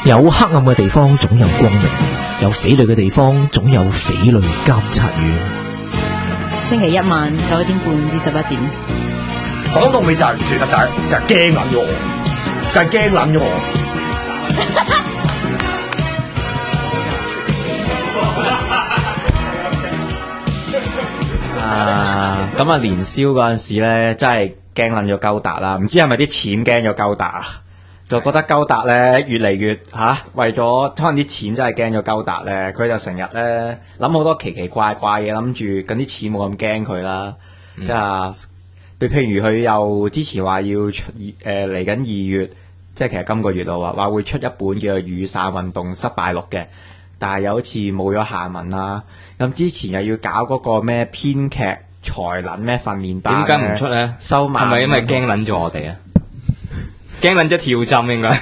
有黑暗嘅地方總有光明，有匪類嘅地方總有匪類監察院。 星期一晚9點半至11點。 講到尾就係、其實就係驚撚咗我，就係驚撚咗我。 咁啊年宵嗰陣時咧，真係驚撚咗鳩達啦，唔知係咪啲錢驚咗鳩達啊？就覺得鳩達咧越嚟越為咗可能啲錢真係驚咗鳩達咧，佢就成日咧諗好多奇奇怪怪嘢，諗住咁啲錢冇咁驚佢啦。即係譬如佢又之前話要出嚟緊2月，即係其實今個月咯，話會出一本叫做《雨傘運動失敗錄》嘅，但係又好似冇咗下文啦。咁之前又要搞嗰個咩編劇才能咩訓練班， 點解唔出咧？ 收埋係咪因為驚撚咗我哋啊？驚撚咗跳針應該，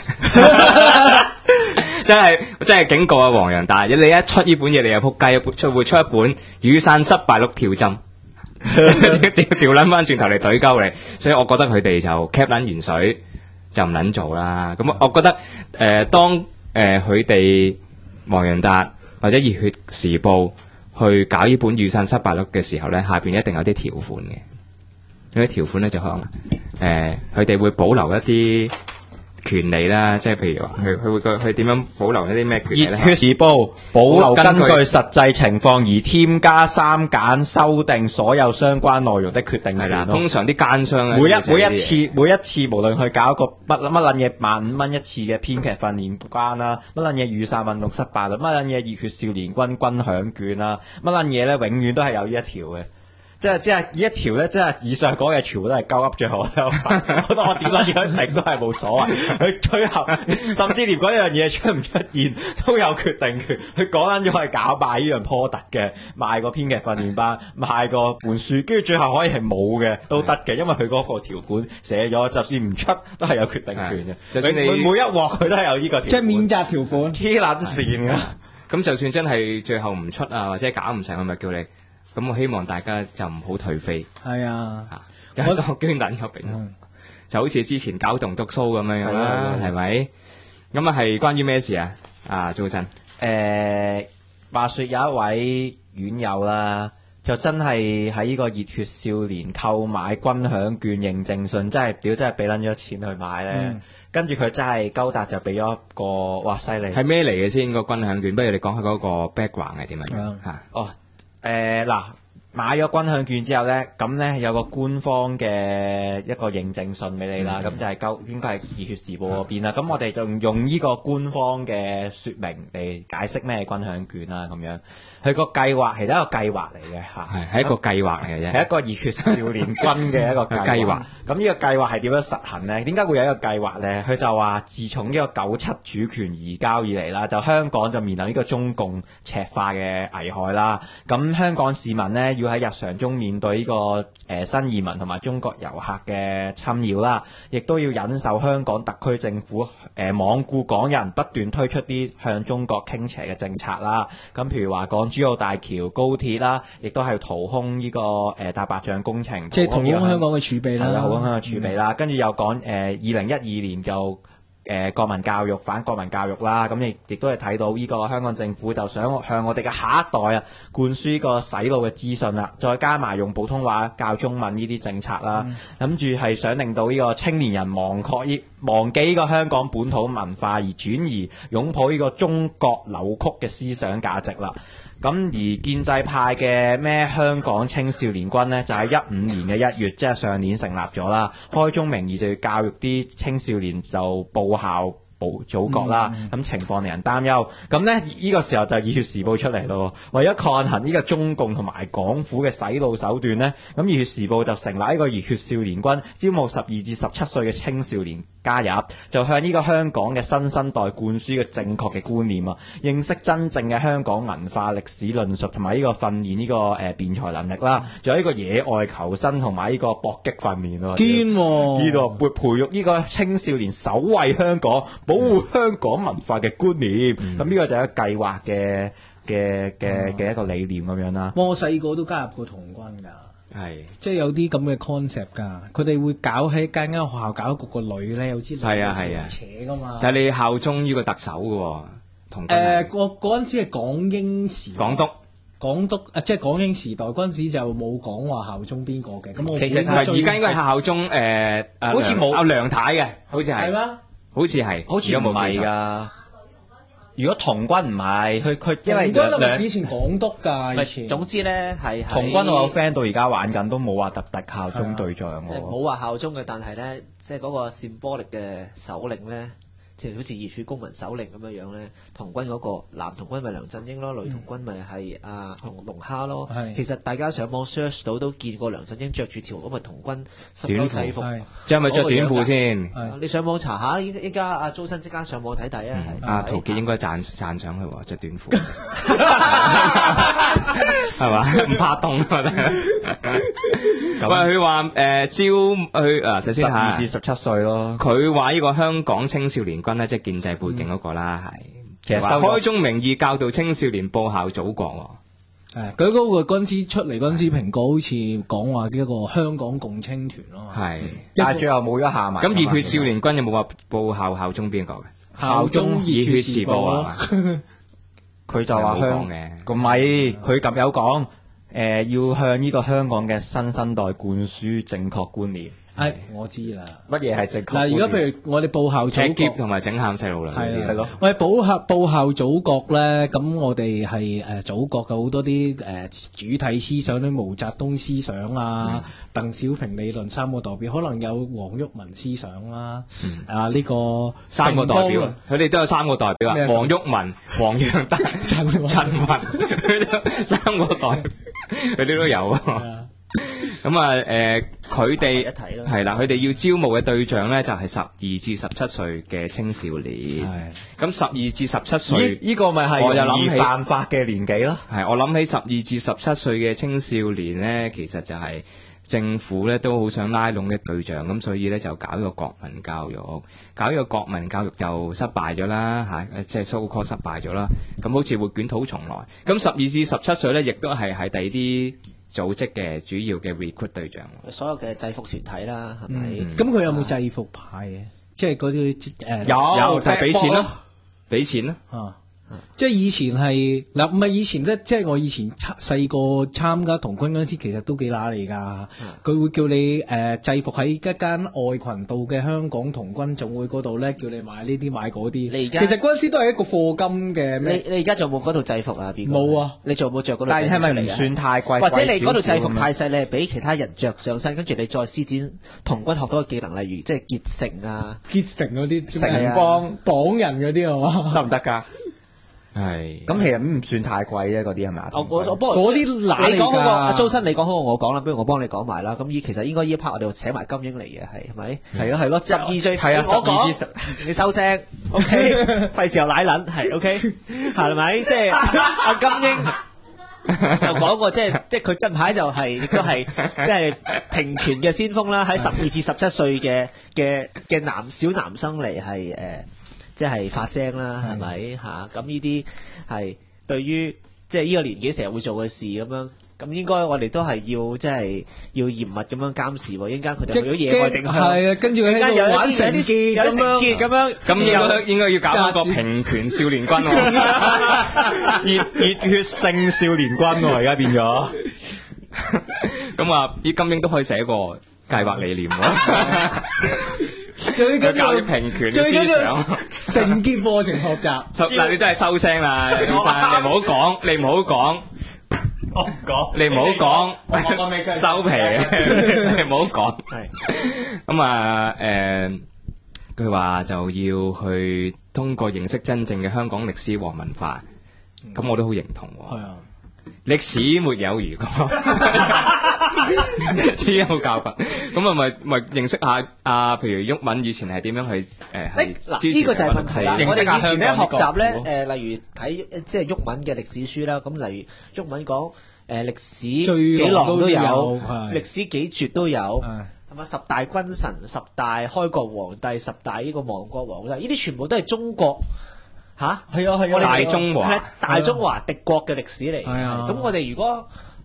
真係警告啊黃洋達！你一出呢本嘢，你又撲街，會出一本《雨傘失敗錄》跳針，調撚翻轉頭嚟懟鳩你，所以我覺得佢哋就 cap 撚完水就唔撚做啦。咁我覺得當佢哋黃洋達或者熱血時報去搞呢本《雨傘失敗錄》嘅時候咧，下邊一定有啲條款嘅。嗰啲條款咧就可能佢哋會保留一啲權利啦，即係譬如話佢點樣保留一啲咩權利咧？ 熱血時報保留根據實際情況而添加刪減修訂所有相關內容的決定權咯。 通常啲奸商咧， 每一次無論去搞一個乜撚嘢15,000一次嘅編劇訓練班啦，乜撚嘢雨傘運動失敗啦，乜撚嘢熱血少年軍軍饗券啦，乜撚嘢咧，永遠都係有呢一條嘅。即係呢一條咧，即係以上講嘅全部都係鳩噏，最後我覺得我點樣定都係冇所謂。佢最後甚至連嗰樣嘢出唔出現都有決定權。佢講緊咗係搞賣呢樣 product 嘅，賣個編劇訓練班，賣個本書，跟住最後可以係冇嘅都得嘅，因為佢嗰個條款寫咗，就算唔出都係有決定權嘅。就算你每一鑊佢都係有呢個條款， 即係免責條款， 黐撚線㗎。 咁就算真係最後唔出啊，或者搞唔成，我咪叫你。咁我希望大家就唔好頹廢， 係啊， 就當捐撚入邊，就好似之前搞棟篤 show 咁樣啦，係咪？咁啊係關於咩事啊？啊，早晨， 話說有一位院友啦，就真係喺呢個熱血少年購買軍饗券認證信，真係俾撚咗錢去買咧。跟住佢真係鳩達就俾咗一個，哇犀利！ 係咩嚟嘅先個軍饗券？不如你講下嗰個 background 係點樣嚇？ 嗱，買咗軍饗券之後咧，咁咧有個官方嘅一個認證信俾你啦，咁就係應該係熱血時報嗰邊啦。咁我哋就用呢個官方嘅說明嚟解釋咩軍饗券啦，咁樣。佢個計劃係一個計劃嚟嘅嚇， 係一個計劃嚟嘅啫， 係一個熱血少年軍嘅一個計劃。咁呢個計劃係點樣實行呢？點解會有一個計劃呢？佢就話，自從呢個97主權移交以嚟啦，就香港就面臨呢個中共赤化嘅危害啦。咁香港市民呢，要喺日常中面對呢個新移民同埋中國遊客嘅侵擾啦，亦都要忍受香港特區政府罔顧港人，不斷推出啲向中國傾斜嘅政策啦。咁譬如話港珠澳大橋、高鐵啦，亦都係掏空呢個大白象工程， 即係掏空香港嘅儲備啦， 掏空香港嘅儲備啦。跟住又講2012年就國民教育反國民教育啦，咁亦都係睇到呢個香港政府就想向我哋嘅下一代啊灌輸呢個洗腦嘅資訊啦，再加埋用普通話教中文呢啲政策啦，諗住係想令到呢個青年人忘記呢個香港本土文化，而轉移擁抱呢個中國扭曲嘅思想價值啦。咁而建制派嘅咩香港青少年軍呢，就喺15年嘅1月，即係上年成立咗啦，開宗明義就要教育啲青少年就報效保祖國啦，咁情況令人擔憂。咁呢個時候就熱血時報出嚟咯，為咗抗衡呢個中共同埋港府嘅洗腦手段呢，咁熱血時報就成立一個熱血少年軍，招募12至17歲嘅青少年加入，就向呢個香港嘅新生代灌輸嘅正確嘅觀念啊，認識真正嘅香港文化歷史論述，同埋呢個訓練呢個辯才能力啦，仲有呢個野外求生同埋呢個搏擊訓練咯。 堅喎！ 呢度會培育呢個青少年守衛香港、保護香港文化嘅觀念。咁呢個就係一個計劃嘅一個理念咁樣啦。 我細個都加入過童軍㗎。 係即係有啲咁嘅 concept 㗎，佢哋會搞喺間學校搞一個女咧，有支係啊係啊扯㗎嘛。 但係你效忠呢個特首嘅喎，同我嗰陣時係港英時代港督即係港英時代嗰陣時就冇講話效忠邊個嘅。咁我其實唔係而家應該係效忠好似冇阿梁太嘅，好似係， 係咩？ 好似係， 好似唔係㗎。如果童軍唔係，佢因為唔兩以前港督㗎，以前總之咧係童軍我有 friend 到而家玩緊，都冇話特別效忠對象喎。 冇話效忠嘅，但係咧即係嗰個symbolic嘅首領咧，即係好似熱血公民首領咁樣樣咧。童軍嗰個男童軍咪梁振英咯，女童軍咪係阿龍蝦咯。其實大家上網 search 到都見過梁振英着住條咁嘅童軍十級制服， 即係咪着短褲先？ 你上網查下，依家阿周生即刻上網睇睇啊！ 阿陶傑應該讚上佢喎，着短褲係嘛？唔怕凍啊！喂，佢話招佢頭先 12至17歲咯。 佢話呢個香港青少年軍咧，即係建制背景嗰個啦，係其實開宗明義教導青少年報效祖國。 佢嗰個嗰陣時出嚟嗰陣時，蘋果好似講話一個香港共青團咯。 係， 但係最後冇咗下文。 咁熱血少年軍有冇話報效忠邊個嘅？ 效忠熱血時報啊！ 佢就話香嘅，唔係佢咁有講，要向呢個香港嘅新生代灌輸正確觀念。 我知啦。 乜嘢係正確？ 嗱，而家譬如我哋報效祖國同埋整喊細路女， 係咯。 我哋報效祖國咧，咁我哋係祖國嘅好多啲主體思想，啲毛澤東思想啊，鄧小平理論三個代表，可能有黃毓民思想啦，呢個三個代表，佢哋都有三個代表啊，黃毓民、黃洋達、陳雲，三個代表，佢哋都有啊。咁啊，佢哋係啦，佢哋要招募嘅對象咧就係12至17歲嘅青少年。咁12至17歲， 呢個咪係我就諗起犯法嘅年紀咯。 係，我諗起12至17歲嘅青少年咧，其實就係政府咧都好想拉攏嘅對象，咁所以咧就搞呢個國民教育，搞呢個國民教育就失敗咗啦，即係 so called 失敗咗啦。咁好似會捲土重來。咁12至17歲咧，亦都係第二啲組織嘅主要嘅 recruit 對象， 所有嘅制服團體啦，係咪？ 咁佢有冇制服派嘅？即係嗰啲有，但係俾錢咯， 俾錢咯。 即係以前係嗱，唔係以前咧，即係我以前細個參加童軍嗰陣時，其實都幾乸嚟㗎。佢會叫你制服喺一間愛群道嘅香港童軍總會嗰度咧，叫你買呢啲買嗰啲。 你而家其實嗰陣時都係一個課金嘅。 你而家仲有冇嗰套制服啊？邊個？ 冇啊！ 你仲有冇着嗰套？ 但係咪唔算太貴？ 或者你嗰套制服太細，你係俾其他人着上身，跟住你再施展童軍學到嘅技能，例如即係結成啊、 結成嗰啲城綁人嗰啲係嘛？ 得唔得㗎？ 係， 咁其實唔算太貴啫，嗰啲係咪啊？ 我幫嗰啲乸嚟你講嗰個阿㗎。 周生，你講好過我講啦，不如我幫你講埋啦。咁其實應該呢一 part 我哋請埋金英嚟嘅，係咪？ 係咯 12歲係啊我講 12至你收聲，OK？費事又奶撚，係 OK？係咪？即係阿金英就講過，即係佢近排就係亦都係即係平權嘅先鋒啦，喺12至17歲嘅小男生嚟係即係發聲啦，係咪嚇？咁呢啲係對於即係呢個年紀成日會做嘅事咁樣，咁應該我哋都係要即係要嚴密咁樣監視喎。一陣間佢哋去咗野外定向， 係啊，跟住佢喺度玩成結有啲成結咁樣， 咁應該要搞一個平權少年軍喎， 熱血性少年軍喎，而家變咗。 咁啊，啲金英都可以寫個計劃理念喎。 最緊要搞啲平權嘅思想， 承結課程學習。 嗱，你都係收聲啦，你唔好講，你唔好講， 我唔講， 你唔好講， 我講俾佢收皮，你唔好講。 係咁啊，佢話就要去通過認識真正嘅香港歷史和文化，咁我都好認同喎。 係啊。 歷史沒有如果，只有教訓。咁咪認識下譬如毓民以前係點樣去嗱，呢個就係問題啦。我哋以前咧學習咧，例如睇即係毓民嘅歷史書啦。咁例如毓民講歷史幾浪都有，歷史幾絕都有，係咪10大君臣、10大開國皇帝、10大呢個亡國皇帝？呢啲全部都係中國。係啊， 大中華大中華敵國嘅歷史嚟。 係啊， 咁我哋如果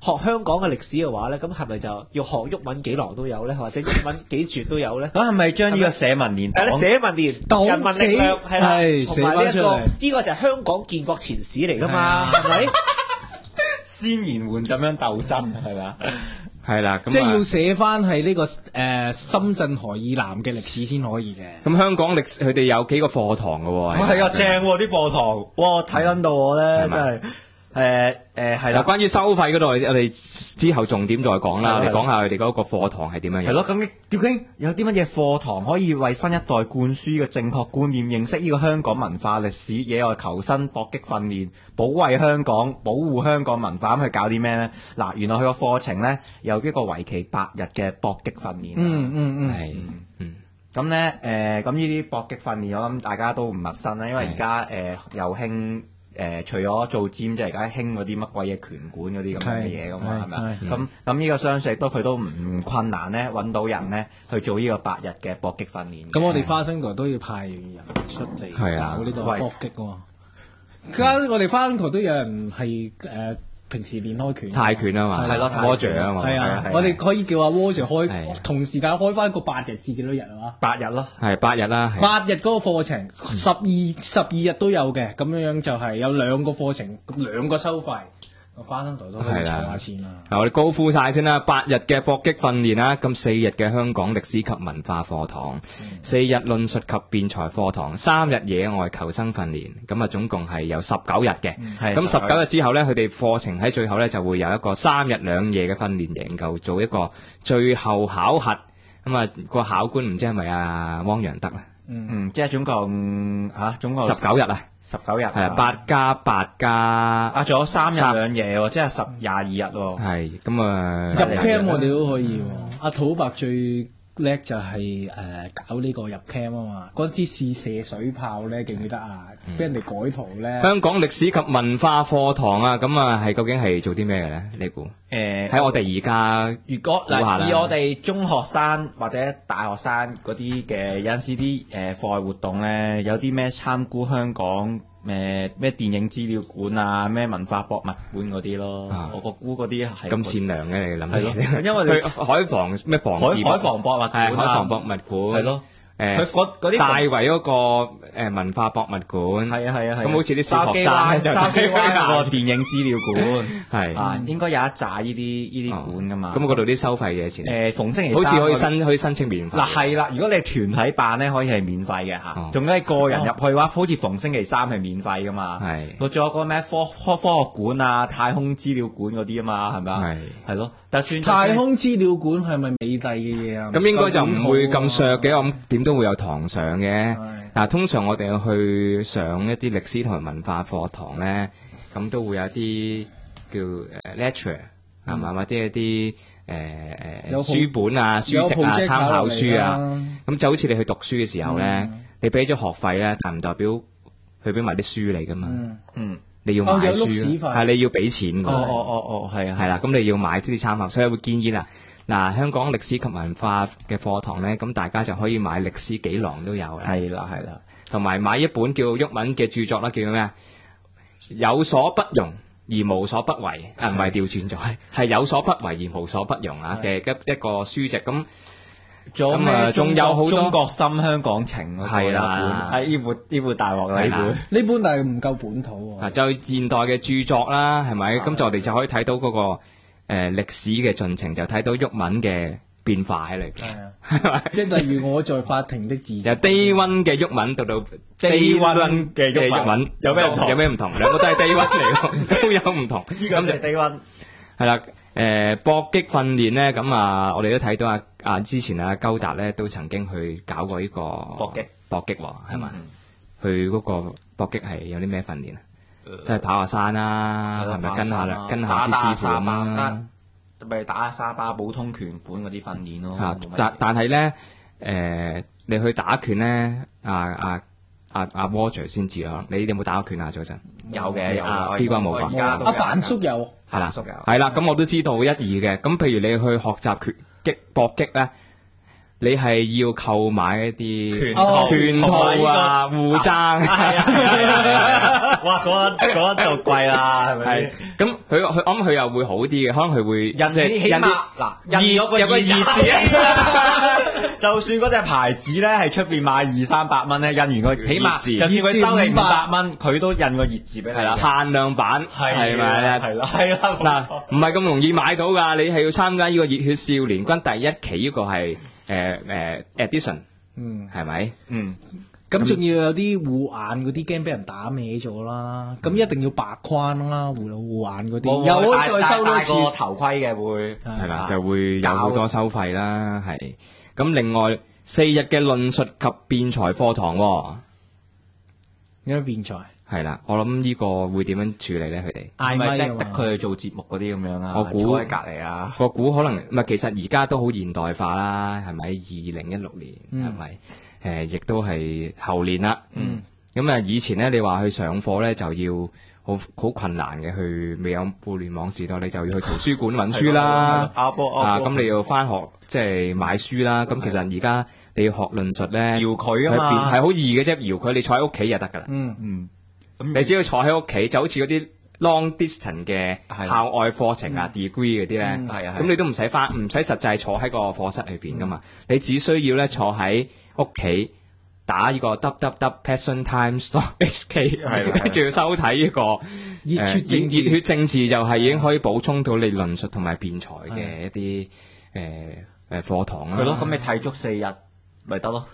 學香港嘅歷史嘅話咧，咁係咪就要學毓民幾郎都有咧，或者毓民幾絕都有咧？ 咁係咪將呢個社民連黨？ 係啦，社民連黨人民力量係啦， 係同埋呢一個寫返出嚟呢個就係香港建國前史嚟噶嘛，係咪？ 先言緩咁樣鬥爭係咪啊？ 係啦，咁即係要寫翻係呢個深圳河以南嘅歷史先可以嘅。 咁香港歷史佢哋有幾個課堂嘅喎。 係啊，正喎啲課堂，哇睇撚到我咧，真係係嗱， 啦。 關於收費嗰度，我哋之後重點再講啦。 係我哋講下佢哋嗰個課堂係點樣樣。 係咯，咁究竟有啲乜嘢課堂可以為新一代灌輸嘅正確觀念，認識呢個香港文化歷史、野外求生、搏擊訓練、保衛香港、保護香港文化，咁去搞啲咩呢？嗱，原來佢個課程呢，有一個為期8日嘅搏擊訓練。 係咁呢，咁呢啲搏擊訓練，我諗大家都唔陌生啦，因為而家又興。除咗做 gym，即係而家興嗰啲乜鬼嘢拳館嗰啲咁樣嘅嘢噶嘛，係咪啊？咁呢個相信佢都唔困難咧，揾到人咧去做呢個8日嘅搏擊訓練。 咁我哋花生台都要派人出嚟搞呢個搏擊喎。而家我哋花生台都有人係平時練開拳、 泰拳啊嘛， 係咯 ，Roger 啊嘛， 係啊，我哋可以叫阿 Roger 開同時間開翻一個8日至幾多日啊嘛 ？8日咯， 係8日啦。 8日嗰個課程12日都有嘅，咁樣就係有2個課程，咁2個收費。花生台都可以籌下錢啦。 我哋高呼晒先啦，8日嘅搏擊訓練啦，咁4日嘅香港歷史及文化課堂，4日論述及辯才課堂，3日野外求生訓練，咁啊總共係有19日嘅。咁19日之後呢，佢哋課程喺最後呢就會有一個3日2夜嘅訓練營救，做一個最後考核。咁啊個考官唔知係咪阿汪洋德啦？ 即係總共 19日啊。 19日係8+8加仲有3日2夜喎，即係22日喎。 係咁啊， 入 camp 我哋都可以喎。阿土伯最叻就係搞呢個入 camp 啊嘛。嗰陣時試射水炮咧，記唔記得啊？俾人哋改圖咧。 香港歷史及文化課堂啊，咁啊係究竟係做啲咩嘅咧？你估？喺我哋而家如果嗱，以我哋中學生或者大學生嗰啲嘅有陣時啲課外活動咧，有啲咩參觀香港咩電影資料館啊，咩文化博物館嗰啲咯。我估嗰啲係咁善良嘅，你諗係咯，因為去海防咩防海防博物館海防博物館係咯。 佢嗰啲大圍嗰個文化博物館， 係啊， 咁好似啲小學生筲箕灣嗰個電影資料館係啊，應該有一紮呢啲館噶嘛。 咁嗰度啲收費幾多錢？ 逢星期好似可以申請免費。 嗱係啦，如果你係團體辦咧，可以係免費嘅嚇。仲有你個人入去嘅話，好似逢星期3係免費噶嘛。係。仲有個咩科學館啊、太空資料館嗰啲啊嘛，係咪啊？係咯。但係太空資料館係咪美帝嘅嘢啊？ 咁應該就唔會咁削嘅，我諗點都會有堂上嘅。嗱，通常我哋去上一啲歷史同埋文化課堂咧，咁都會有啲叫lecture 係嘛，或者一啲書本啊、書籍啊、參考書啊。咁就好似你去讀書嘅時候咧，你俾咗學費咧，但唔代表佢俾埋啲書嚟噶嘛。你要買書，係你要俾錢㗎。 係啊， 係啦，咁你要買啲參考，所以會建議嗱，香港歷史及文化嘅課堂咧，咁大家就可以買歷史幾囊都有啦。 係啦， 同埋買一本叫毓民嘅著作啦，叫咩啊？有所不容而無所不為，唔係調轉咗，係有所不為而無所不容啊嘅一個書籍咁。仲有好多中國心香港情係啦， 係呢本大鑊啦，呢本但係唔夠本土喎。 就現代嘅著作啦，係咪？咁我哋就可以睇到嗰個歷史嘅進程，就睇到毓民嘅變化喺裏邊。係啊， 即係例如我在法庭的字， 由低溫嘅毓民到低溫嘅毓民，有咩唔同？兩個都係低溫嚟喎，都有唔同。 呢個就係低溫。 係啦。搏擊訓練咧，咁我哋都睇到之前高達咧都曾經去搞過呢個搏擊喎，係嘛？佢嗰個搏擊係有啲咩訓練啊？都係跑下山啦，係咪跟下啲師傅啦？ 咪打下沙巴普通拳館嗰啲訓練咯。 但係咧，你去打拳咧，阿 Roger 先知啦。你有冇打過拳啊？早晨有嘅，有 B 哥冇㗎。 阿范叔有。 係啦，係啦，咁我都知道一二嘅。咁譬如你去學習搏擊咧，你係要購買一啲拳套啊、護踭。 哇，嗰就貴啦，係咪？ 咁我諗佢又會好啲嘅，可能佢會印起碼嗱印咗個有個熱熱字就算嗰隻牌子咧係出邊賣200-300蚊咧，印完個起碼字就算佢收你500蚊，佢都印個熱字俾你。 係啦，限量版係咪啊？ 係啦， 嗱，唔係咁容易買到㗎，你係要參加呢個熱血少年軍第一期呢個係edition，係咪？ 咁仲要有啲護眼嗰啲驚俾人打歪咗啦，咁一定要白框啦，護眼嗰啲，又可以再收多次。 戴個頭盔嘅會係啦，就會有好多收費啦，係。咁另外4日嘅論述及辯才課堂喎， 有咩辯才？ 係啦，我諗呢個會點樣處理咧？佢哋係咪逼嗌咪㗎嘛佢去做節目嗰啲咁樣啊？ 我估坐喺隔離啊。 我估可能唔係，其實而家都好現代化啦，係咪？2016年係咪？亦都係後年啦。咁啊，以前咧，你話去上課咧就要好困難嘅，去未有互聯網時代，你就要去圖書館揾書啦。咁你要翻學即係買書啦。咁其實而家你要學論述咧， 搖佢啊嘛， 係好易嘅啫，搖佢，你坐喺屋企就得噶啦。你只要坐喺屋企，就好似嗰啲 long distance 嘅校外課程啊、degree 嗰啲咧，咁你都唔使實際坐喺個課室裏邊噶嘛，你只需要咧坐喺屋企打呢個 www.passiontimes.hk， 跟住收睇呢個熱血政治，就係已經可以補充到你論述同埋辯才嘅一啲課堂啦。 係咯，咁你睇足4日咪得咯。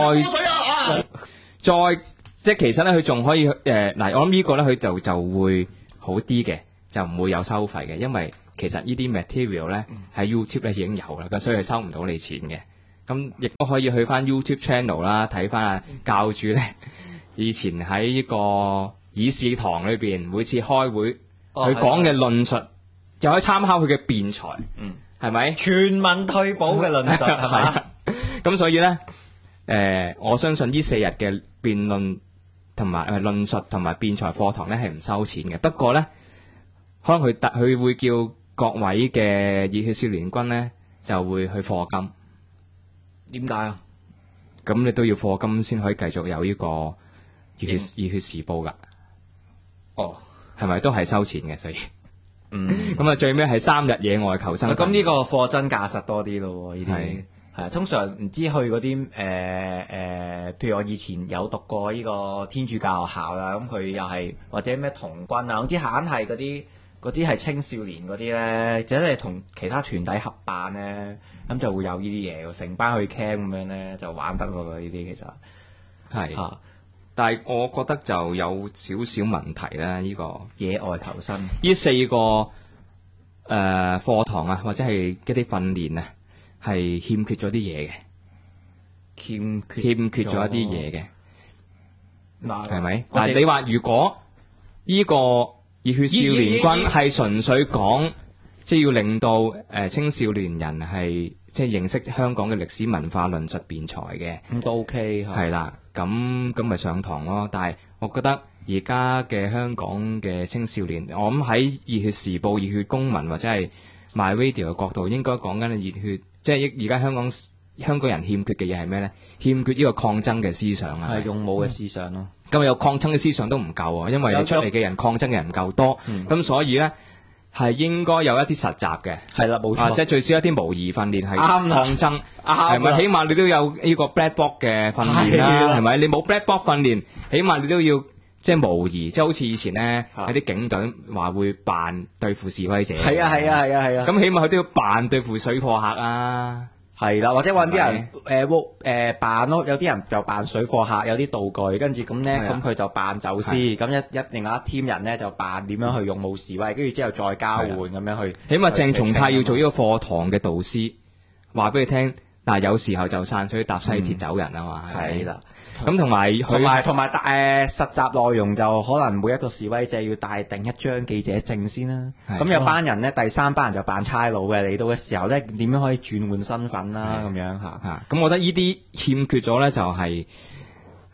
再即係其實咧，佢仲可以嗱，我諗呢個咧，佢就會好啲嘅，就唔會有收費嘅，因為其實呢啲 material 咧喺 YouTube 咧已經有啦，咁所以係收唔到你錢嘅。咁亦都可以去翻 YouTube channel 啦，睇翻啊教主咧以前喺呢個議事堂裏邊每次開會佢講嘅論述，就可以參考佢嘅辯才，係咪？ 全民退保嘅論述係咪？ 咁所以咧，我相信呢4日嘅辯論同埋論述同埋辯才課堂咧係唔收錢嘅。不過咧，可能佢會叫各位嘅熱血少年軍咧就會去課金。 點解啊？ 咁你都要課金先可以繼續有呢個熱血時報噶。係咪都係收錢嘅？所以咁啊，最尾係3日野外求生。 咁呢個貨真價實多啲咯，呢啲係啊。通常唔知去嗰啲譬如我以前有讀過呢個天主教學校啦，咁佢又係或者咩童軍啊，總之閒係嗰啲係青少年嗰啲咧，或者係同其他團體合辦咧，咁就會有呢啲嘢，成班去 camp 咁樣咧就玩得咯。呢啲其實係但係我覺得就有少少問題啦。呢個野外求生呢4個課堂啊，或者係一啲訓練啊，係欠缺咗啲嘢嘅，欠缺咗一啲嘢嘅，係咪？嗱，你話如果呢個熱血少年軍係純粹講，即係要令到青少年人係即係認識香港嘅歷史文化、論述辯才嘅， 咁都 OK 係啦。咁咪上堂咯。但係我覺得而家嘅香港嘅青少年，我諗喺熱血時報、熱血公民或者係 MyRadio 嘅角度，應該講緊熱血，即係而家香港人欠缺嘅嘢係咩咧？欠缺呢個抗爭嘅思想啊， 係勇武嘅思想咯。 咁有抗爭嘅思想都唔夠啊，因為出嚟嘅人抗爭嘅人唔夠多，咁所以咧係應該有一啲實習嘅， 係啦，冇錯， 即係最少一啲模擬訓練係抗爭，係咪？起碼你都有呢個 black box 嘅訓練啦，係咪？你冇 black box 訓練，起碼你都要即係模擬，即係好似以前咧有啲警隊話會扮對付示威者， 係啊， 咁起碼佢都要扮對付水貨客啊。 係啦，或者揾啲人扮咯，有啲人就扮水貨客，有啲道具，跟住咁咧，咁佢就扮走私，咁另外一 team 人咧就扮點樣去勇武示威，跟住之後再交換咁樣去。 起碼鄭松泰要做呢個課堂嘅導師，話俾佢聽，但係有時候就散水搭西鐵走人啊嘛。 係啦， 咁同埋實習內容就可能每一個示威者要帶定一張記者證先啦。咁有班人咧，第3班人就扮差佬嘅，嚟到嘅時候咧，點樣可以轉換身份啦？咁樣嚇。 咁我覺得呢啲欠缺咗咧，就係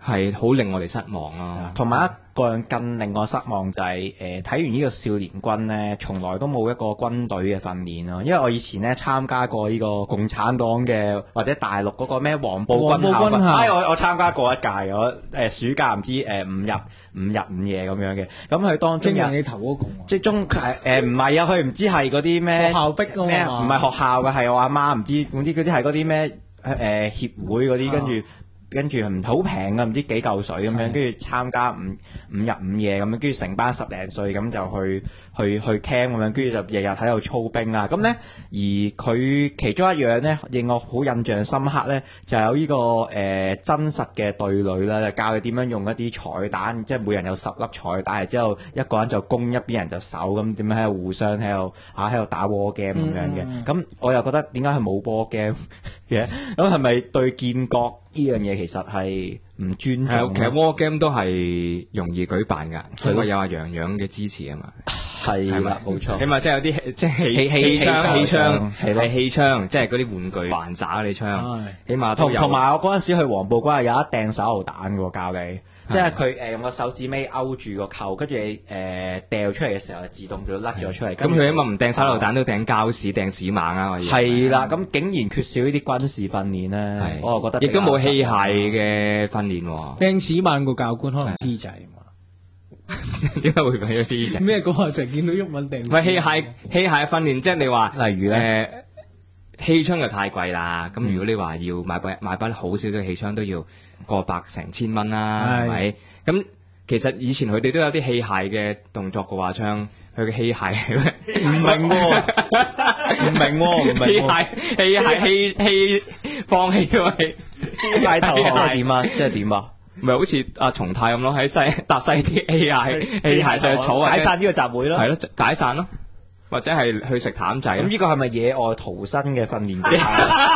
係好令我哋失望咯。 同埋一個更令我失望就係睇完呢個少年軍咧，從來都冇一個軍隊嘅訓練咯。因為我以前咧參加過呢個共產黨嘅或者大陸嗰個咩黃埔軍校，我參加過一屆，我暑假唔知五日五夜咁樣嘅。咁佢當中有你頭嗰個， 即中唔係啊，佢唔知係嗰啲咩學校逼㗎咩， 嘛唔係學校嘅，係我阿媽唔知，總之嗰啲係嗰啲咩協會嗰啲，跟住唔好平啊，唔知幾嚿水咁樣，跟住參加五日五夜咁樣，跟住成班10零歲咁就去 camp 咁樣，跟住就日日喺度操兵啊。咁咧，而佢其中一樣咧，令我好印象深刻咧，就有呢個真實嘅對壘啦，就教你點樣用一啲彩彈，即係每人有10粒彩彈，然之後一個人就攻一邊人就守咁，點樣喺度互相喺度打 war game 咁樣嘅。咁我又覺得點解係冇 war game 嘅？咁係咪對建國呢樣嘢其實係唔尊重？ 其實 war game 都係容易舉辦㗎，因為有阿洋洋嘅支持啊嘛。 係啦，冇錯。 起碼即係有啲即係氣槍，即係嗰啲玩具還渣嗰啲槍。起碼同埋我嗰陣時去黃埔嗰日有一掟手榴彈嘅喎，教你。即係佢用個手指尾勾住個扣，跟住你掉出嚟嘅時候，自動就甩咗出嚟。 咁佢起碼唔掟手榴彈都掟膠屎、掟屎猛啊！我以為係啦，咁竟然缺少呢啲軍事訓練咧，我就覺得亦都冇器械嘅訓練喎。 掟屎猛個教官可能 P 仔嘛？ 點解會俾咗 P 仔？ 咩嗰日成日見到鬱文掟？ 喂，器械訓練，即係你話，例如咧，氣槍就太貴啦。咁如果你話要買把好少少嘅氣槍，都要過百成千蚊啦，係咪？咁其實以前佢哋都有啲器械嘅動作嘅話，槍佢嘅器械唔明喎，唔明器械放棄喎， 器械頭係點啊？即係點啊？ 咪好似阿松泰咁咯，喺搭細啲器械上草啊， 解散呢個集會咯， 係咯，解散咯，或者係去食淡仔。 咁呢個係咪野外逃生嘅訓練技巧？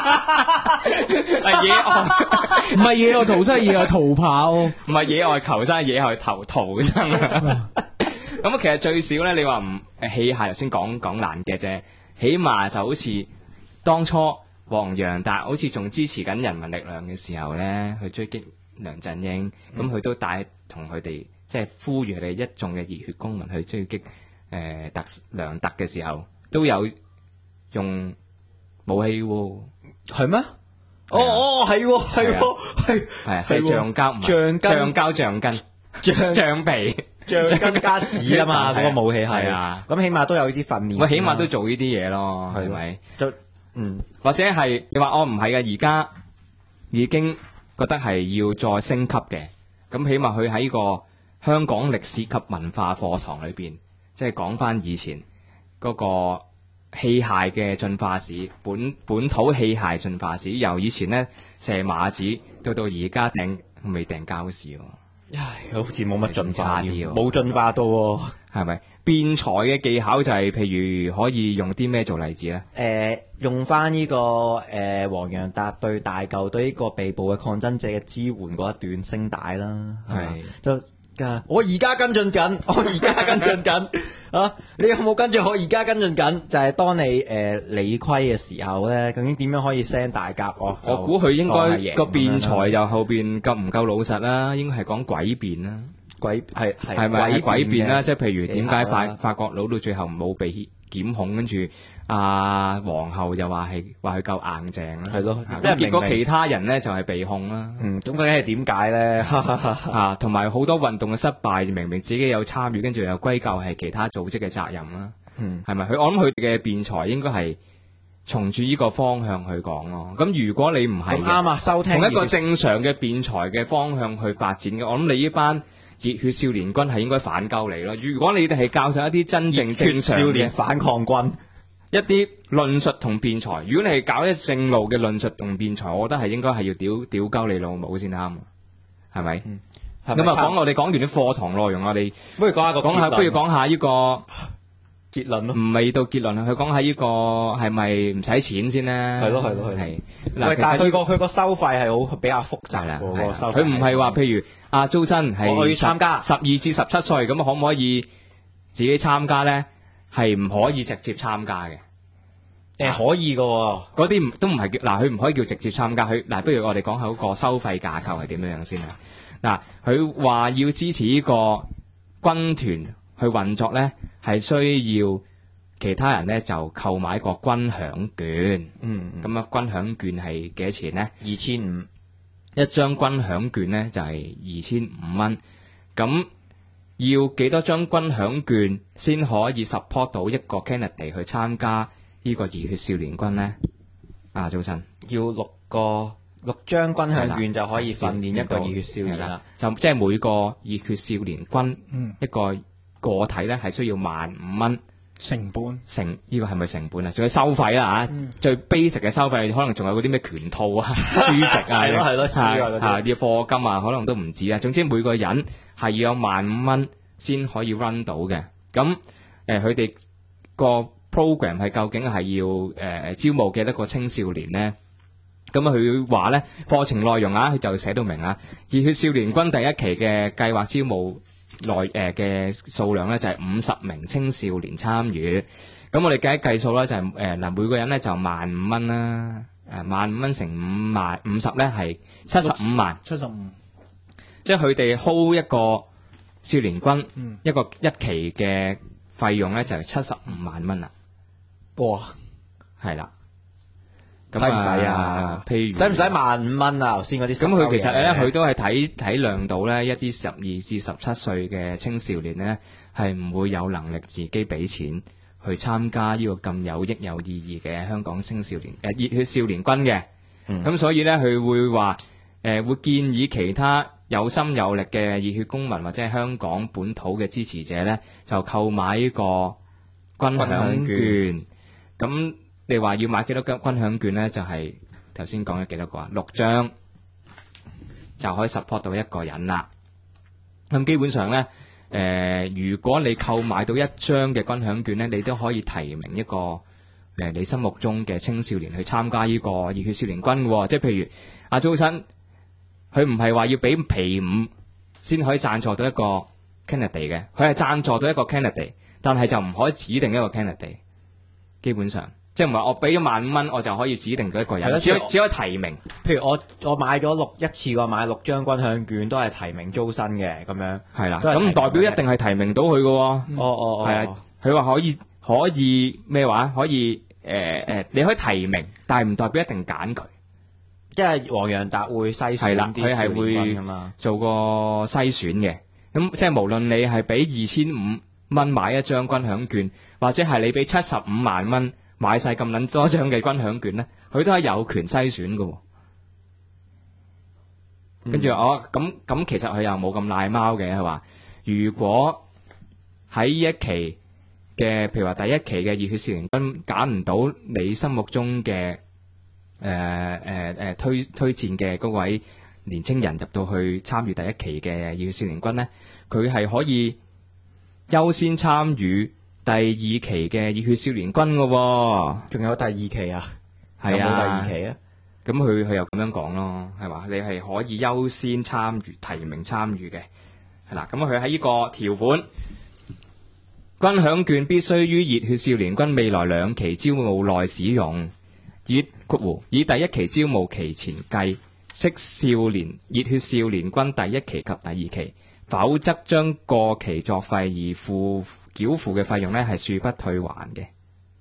係野外， 唔係野外逃生，野外逃跑， 唔係野外求生，野外逃生啊！咁其實最少咧，你話唔器械頭先講難嘅啫，起碼就好似當初黃洋達好似仲支持緊人民力量嘅時候咧，去追擊梁振英，咁佢都帶同佢哋即係呼籲佢哋一眾嘅熱血公民去追擊梁特嘅時候，都有用武器喎， 係咩？係喎， 係啊，係橡膠，唔係橡膠橡筋、橡皮、 橡筋加紙啊嘛，嗰個武器係啊， 咁起碼都有呢啲訓練， 我起碼都做呢啲嘢咯，係咪？或者係你話我唔係嘅，而家已經覺得係要再升級嘅，咁起碼佢喺呢個香港歷史及文化課堂裏邊，即係講翻以前嗰個器械嘅進化史，本土器械進化史，由以前呢射馬子到而家未掟膠屎喎， 好似冇乜進化啲， 冇進化到喎， 係咪？辯才嘅技巧就係譬如可以用啲咩做例子咧？ 用翻呢個黃洋達對大舊對呢個被捕嘅抗爭者嘅支援嗰一段聲帶啦，係就我而家跟進緊啊！你有冇跟住？我而家跟進緊，就係當你理虧嘅時候咧，究竟點樣可以聲大夾？ 我估佢應該個辯才又後邊夠唔夠老實啦？應該係講詭辯啦。係咪詭辯啦？即係譬如點解法國佬到最後冇被檢控，跟住阿皇后就話佢夠硬淨啦， 係咯。 因為結果其他人咧就係被控啦。 咁究竟係點解咧？ 同埋好多運動嘅失敗，明明自己有參與，跟住又歸咎係其他組織嘅責任啦。係咪？我諗佢哋嘅辯才應該係從住呢個方向去講咯。咁如果你唔係啱啊，收聽同一個正常嘅辯才嘅方向去發展嘅，我諗你呢班熱血少年軍係應該反鳩你咯。如果你哋係教授一啲真正正常少年反抗軍， 一啲論述同辯才，如果你係搞一正路嘅論述同辯才，我覺得係應該係要屌鳩你老母先啱，係咪？咁啊，我哋講完啲課堂內容，我哋不如講下呢個結論咯。 唔係到結論，佢講下呢個係咪唔使錢先咧？ 係咯。 係。 但係佢個收費係好比較複雜啦。 佢唔係話譬如阿周生係我要參加 12至17歲，咁可唔可以自己參加咧？係唔可以直接參加嘅。 可以噶喎， 嗰啲都唔係叫嗱，佢唔可以叫直接參加。佢嗱，不如我哋講下嗰個收費架構係點樣樣先啊。嗱，佢話要支持呢個軍團去運作咧，係需要其他人咧就購買一個軍饗券。咁啊，軍饗券係幾多錢咧 2500， 一張軍饗券咧就係2500蚊。咁要幾多張軍饗券先可以 support 到一個 candidate 去參加呢個熱血少年軍咧？啊，早晨要6張軍饗券就可以訓練一個熱血少年啦。 就即係每個熱血少年軍一個個體咧係需要15,000蚊成本。 呢個係咪成本啊？仲有收費啦嚇，最 basic 嘅收費可能仲有嗰啲咩拳套啊、書籍啊， 係咯書啊嗰啲啲課金啊，可能都唔止啊。總之每個人係要有15,000蚊先可以 run 到嘅。咁佢哋個 program 係究竟係要招募幾多個青少年咧？咁啊，佢話咧課程內容啊，佢就寫到明啊，熱血少年軍第一期嘅計劃招募嘅數量咧就係50名青少年參與。咁我哋計數啦，就係嗱每個人咧就15,000蚊啦，15,000蚊乘50咧係75萬， 75， 即係佢哋 hold 一個少年軍一期嘅費用咧就係75萬蚊啦。 哇， 係啦。 使唔使啊？ 譬如使唔使15,000蚊啊？頭先嗰啲咁佢其實咧，佢都係體諒到咧一啲12至17歲嘅青少年咧，係唔會有能力自己俾錢去參加呢個咁有益有意義嘅香港青少年熱血少年軍嘅。咁所以咧，佢會話會建議其他有心有力嘅熱血公民或者係香港本土嘅支持者咧，就購買呢個軍饗券。咁你話要買幾多軍饗券咧？就係頭先講咗幾多個啊？6張就可以 support 到一個人啦。咁基本上咧，如果你購買到一張嘅軍饗券咧，你都可以提名一個你心目中嘅青少年去參加呢個熱血少年軍喎。即係譬如阿祖新，佢唔係話要俾皮五先可以贊助到一個 candidate 嘅，佢係贊助到一個 candidate， 但係就唔可以指定一個 candidate。基本上。即係唔係我俾咗15,000蚊，我就可以指定到一個人，只可以提名。 譬如我買咗一次過買6張軍饗券，都係提名租新嘅咁樣。 係啦，咁唔代表一定係提名到佢嘅喎。係啊，佢話可以咩話？可以你可以提名，但係唔代表一定揀佢。 即係黃洋達會篩選啲佢係會做個篩選嘅。咁即係無論你係俾25,000蚊買一張軍饗券，或者係你俾75萬蚊。買晒咁撚多張嘅軍饗券咧，佢都係有權篩選嘅。跟住咁其實佢又冇咁賴貓嘅，係話如果喺呢一期嘅，譬如話第一期嘅熱血少年軍揀唔到你心目中嘅推薦嘅嗰位年青人入到去參與第一期嘅熱血少年軍咧，佢係可以優先參與第二期嘅熱血少年軍嘅喎。 仲有第二期啊？ 係啊， 有冇第二期啊？ 咁佢又咁樣講咯，係嘛？你係可以優先參與提名參與嘅，係啦。咁佢喺呢個條款，軍饗券必須於熱血少年軍未來2期招募內使用，以第一期招募期前計，適熱血少年軍第一期及第二期，否則將過期作廢而繳付嘅費用咧係恕不退還嘅，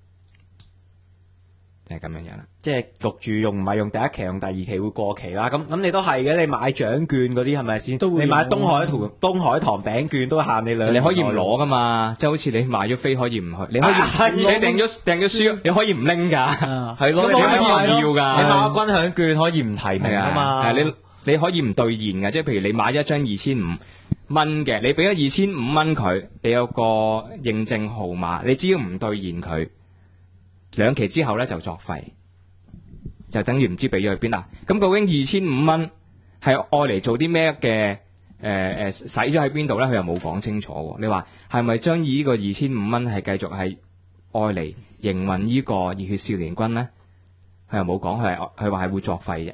就係咁樣樣啦。 即係錄住用，唔係用第一期，用第二期會過期啦。咁你都係嘅，你買獎券嗰啲係咪先？你買東海堂餅券都限你2年， 你可以唔攞噶嘛？即係好似你買咗飛可以唔去，你可以你訂咗書，你可以唔拎噶， 係咯， 你可以唔要噶。 你買軍饗券可以唔提名啊嘛？ 你可以唔兌現嘅，即係譬如你買一張25,000蚊嘅，你俾咗25,000蚊佢，你有個認證號碼，你只要唔兌現佢，2期之後咧就作廢，就等於唔知俾咗去邊啦。咁究竟25,000蚊係愛嚟做啲咩嘅？使咗喺邊度咧？佢又冇講清楚喎。你話係咪將呢個25,000蚊係繼續係愛嚟營運呢個熱血少年軍咧？佢又冇講，佢話係會作廢嘅。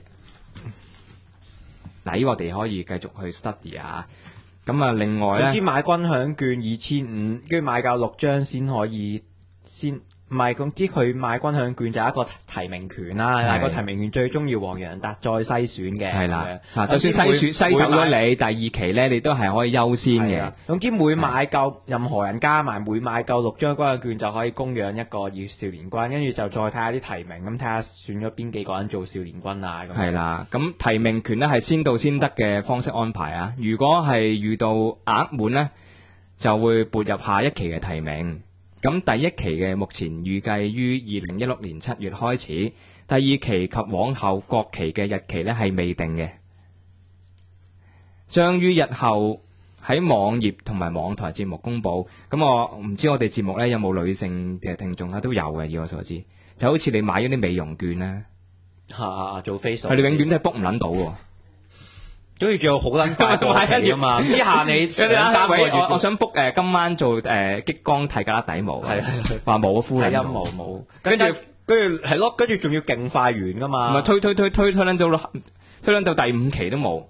嗱，呢個我哋可以繼續去 study 啊。咁啊，另外咧， 總之買軍饗券2,500，跟住買夠6張先可以，先唔係，總之佢買軍餉券就係一個提名權啦， 係但係個提名權最終要黃洋達再篩選嘅。 係啦， 咁樣就算篩走咗你，第二期咧你都係可以優先嘅係啊。總之每買夠任何人加埋每買夠6張軍餉券就可以供養一個熱血少年軍，跟住就再睇下啲提名，咁睇下選咗邊幾個人做少年軍啊。咁係啦，咁提名權咧係先到先得嘅方式安排啊。如果係遇到額滿咧，就會撥入下一期嘅提名。咁第一期嘅目前預計於2016年7月開始，第二期及往後各期嘅日期咧係未定嘅，將於日後喺網頁同埋網台節目公佈。咁我唔知我哋節目咧有冇女性嘅聽眾啊？都有嘅，以我所知，就好似你買咗啲美容券咧， 做 face， 你永遠都係 book 唔撚到喎。 跟住仲有好撚快過期啊嘛，唔知限你2-3個月。 我想 book 今晚做激光剃格拉底毛， 係話冇敷係陰撚到毛冇， 跟住係咯，跟住仲要勁快完噶嘛。 唔係推撚到第5期都冇，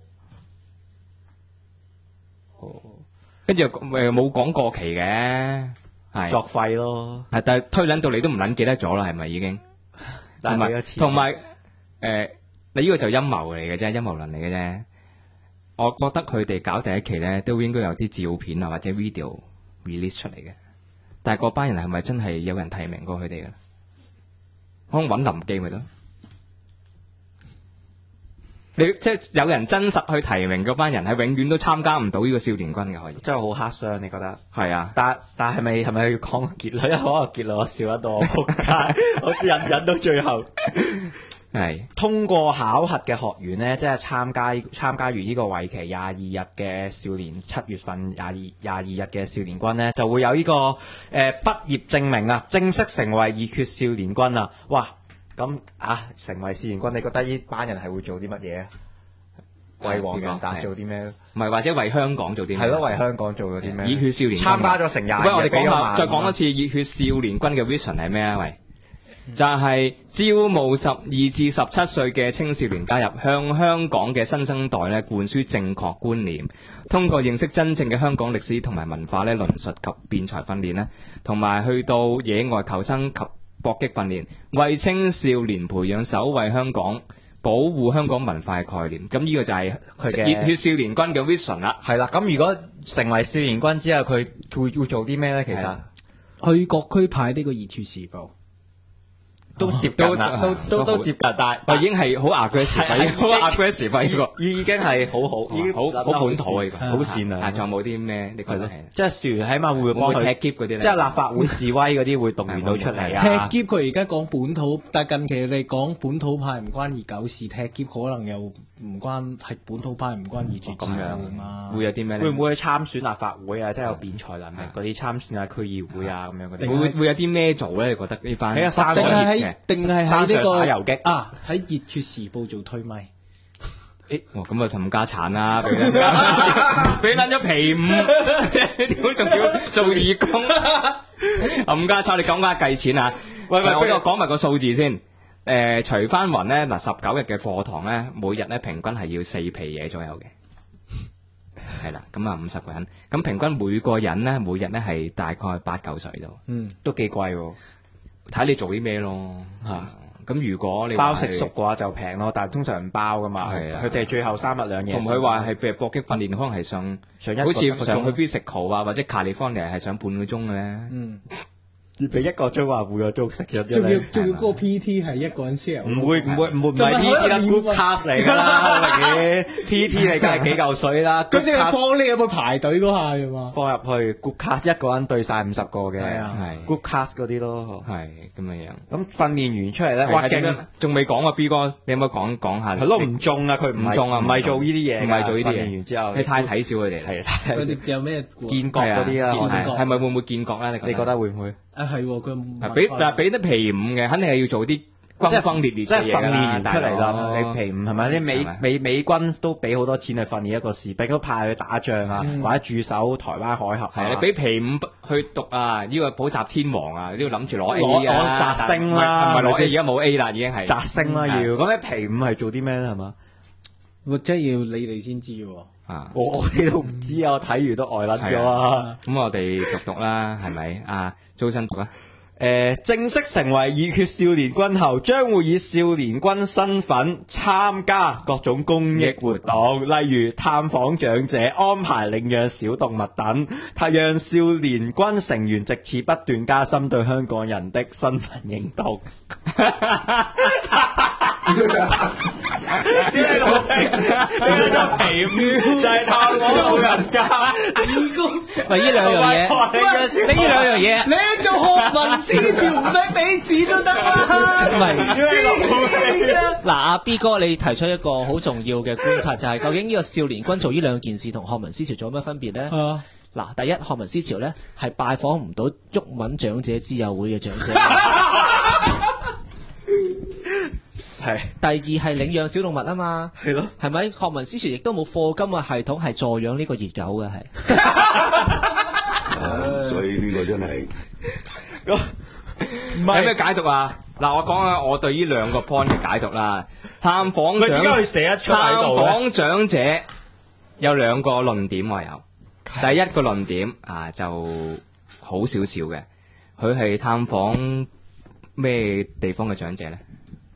跟住冇講過期嘅，係作廢咯。 係，但係推撚到你都唔撚記得咗啦，係咪已經？ 但係幾多錢同埋你呢個就陰謀嚟嘅啫，陰謀論嚟嘅啫。我覺得佢哋搞第一期咧，都應該有啲照片啊或者 video release 出嚟嘅。但係嗰班人係咪真係有人提名過佢哋嘅？可能揾林記咪得。你即係有人真實去提名嗰班人，係永遠都參加唔到呢個少年軍嘅，可以。 真係好黑箱，你覺得？ 係啊， 但係咪要講個結論？因為可能結論我笑得到我仆街，我忍到最後。 係通過考核嘅學員呢，即係參加完呢個為期22日嘅少年7月份22日嘅少年軍呢，就會有呢個畢業證明啊，正式成為熱血少年軍啊！哇，咁成為少年軍，你覺得呢班人係會做啲乜嘢啊？為黃洋達做啲咩？ 唔係或者為香港做啲咩？ 係咯，為香港做咗啲咩？ 熱血少年軍參加咗成22日， 我哋講下，再講講一次熱血少年軍嘅 vision 係咩啊？喂？就係招募12至17歲嘅青少年加入，向香港嘅新生代咧灌輸正確觀念，通過認識真正嘅香港歷史同埋文化咧論述及辯才訓練咧，同埋去到野外求生及搏擊訓練，為青少年培養守衛香港、保護香港文化嘅概念。咁呢個就係佢嘅熱血少年軍嘅 vision 啦。 係啦，咁如果成為少年軍之後，佢會做啲咩呢？其實去各區派呢個熱血時報。 都接近啦，都接近，但已經係好 aggressive，好 aggressive 呢個， 已經係好，已經好本土啊，呢個好善良。 仲有冇啲咩？你覺得係？ 即係少年起碼會幫佢踢劫嗰啲咧？ 即係立法會示威嗰啲會動員到出嚟啊！ 踢劫佢而家講本土，但係近期你講本土派唔關熱狗事，踢劫可能又唔關係本土派唔關熱血咁樣嘛？ 會有啲咩？ 會唔會去參選立法會啊？即係有辯才能力嗰啲參選下區議會啊咁樣嗰啲？ 會有啲咩做咧？你覺得呢班？ 定係喺呢個游擊啊？喺熱血時報做推咪？ 咁啊冚家產啦，俾撚咗皮五，點仲要做義工？冚家產，你講下計錢啊！喂，我講埋個數字先。除翻勻咧，嗱19日嘅課堂咧，每日咧平均係要4皮嘢左右嘅，係啦，咁啊50個人，咁平均每個人咧每日咧係大概8-9水度， 都幾貴喎， 睇你做啲咩咯嚇。咁如果你包食宿嘅話就平咯，但係通常唔包噶嘛，佢哋最後3日2夜。 同佢話係譬如搏擊訓練，可能係上好似上去 physical 啊，或者 California 係上半個鐘嘅咧。 要俾1個鐘話半個鐘食咗， 仲要嗰個 PT 係一個人 share， 唔係 PT 啦 ，group class 嚟噶啦，明顯 PT 你梗係幾嚿水啦。 咁即係幫你有冇排隊嗰下啫嘛？ 放入去 group class 一個人對晒50個嘅， 係 group class 嗰啲咯， 係咁樣。 咁訓練完出嚟咧，哇勁！ 仲未講啊 B 哥，你有冇講下？ 係咯，唔中啊，佢唔中啊，唔係做呢啲嘢， 唔係做呢啲嘢。 訓練完之後， 你太睇小佢哋啦。 係，佢哋有咩建國嗰啲啊？ 係咪會唔會建國咧？ 你覺得會唔會？ 係佢俾得皮五嘅，肯定係要做啲轟轟烈烈嘅嘢， 即係訓練完出嚟啦。你皮五係咪？啲美軍都俾好多錢去訓練一個士兵，都派去打仗啊，或者駐守台灣海峽。 係你俾皮五去讀啊，呢個補習天王啊，都要諗住攞 A 啊，攞摘星啦， 唔係攞 A，而家冇 A 啦，已經係摘星啦要。咁你皮五係做啲咩咧？係嘛？ 即係要你哋先知喎。 我哋都唔知啊，我睇完都呆甩咗啊。 咁我哋讀啦，係咪？周生讀啊。 正式成為熱血少年軍後，將會以少年軍身份參加各種公益活動，例如探訪長者、安排領養小動物等，讓少年軍成員藉此不斷加深對香港人的身份認同。啲你老聽，呢個皮膚就係探訪老人家， 喂，呢兩樣嘢，呢兩樣嘢， 你做學民思潮唔使俾錢都得啦。 唔係嗱，阿 B 哥你提出一個好重要嘅觀察，就係究竟呢個少年軍做呢兩件事同學民思潮做咩分別呢？嗱，第一學民思潮咧係拜訪唔到毓民長者之友會嘅長者。 係第二係領養小動物啊嘛， 係咯， 係咪？學民思潮亦都冇課金嘅系統係助養呢個熱狗嘅係。 所以呢個真係有咩解讀啊？嗱，我講下我對呢兩個 point 嘅解讀啦。探訪點解佢寫得出喺度咧？ 探訪長者有兩個論點我有。第一個論點啊就好少少嘅，佢係探訪咩地方嘅長者咧？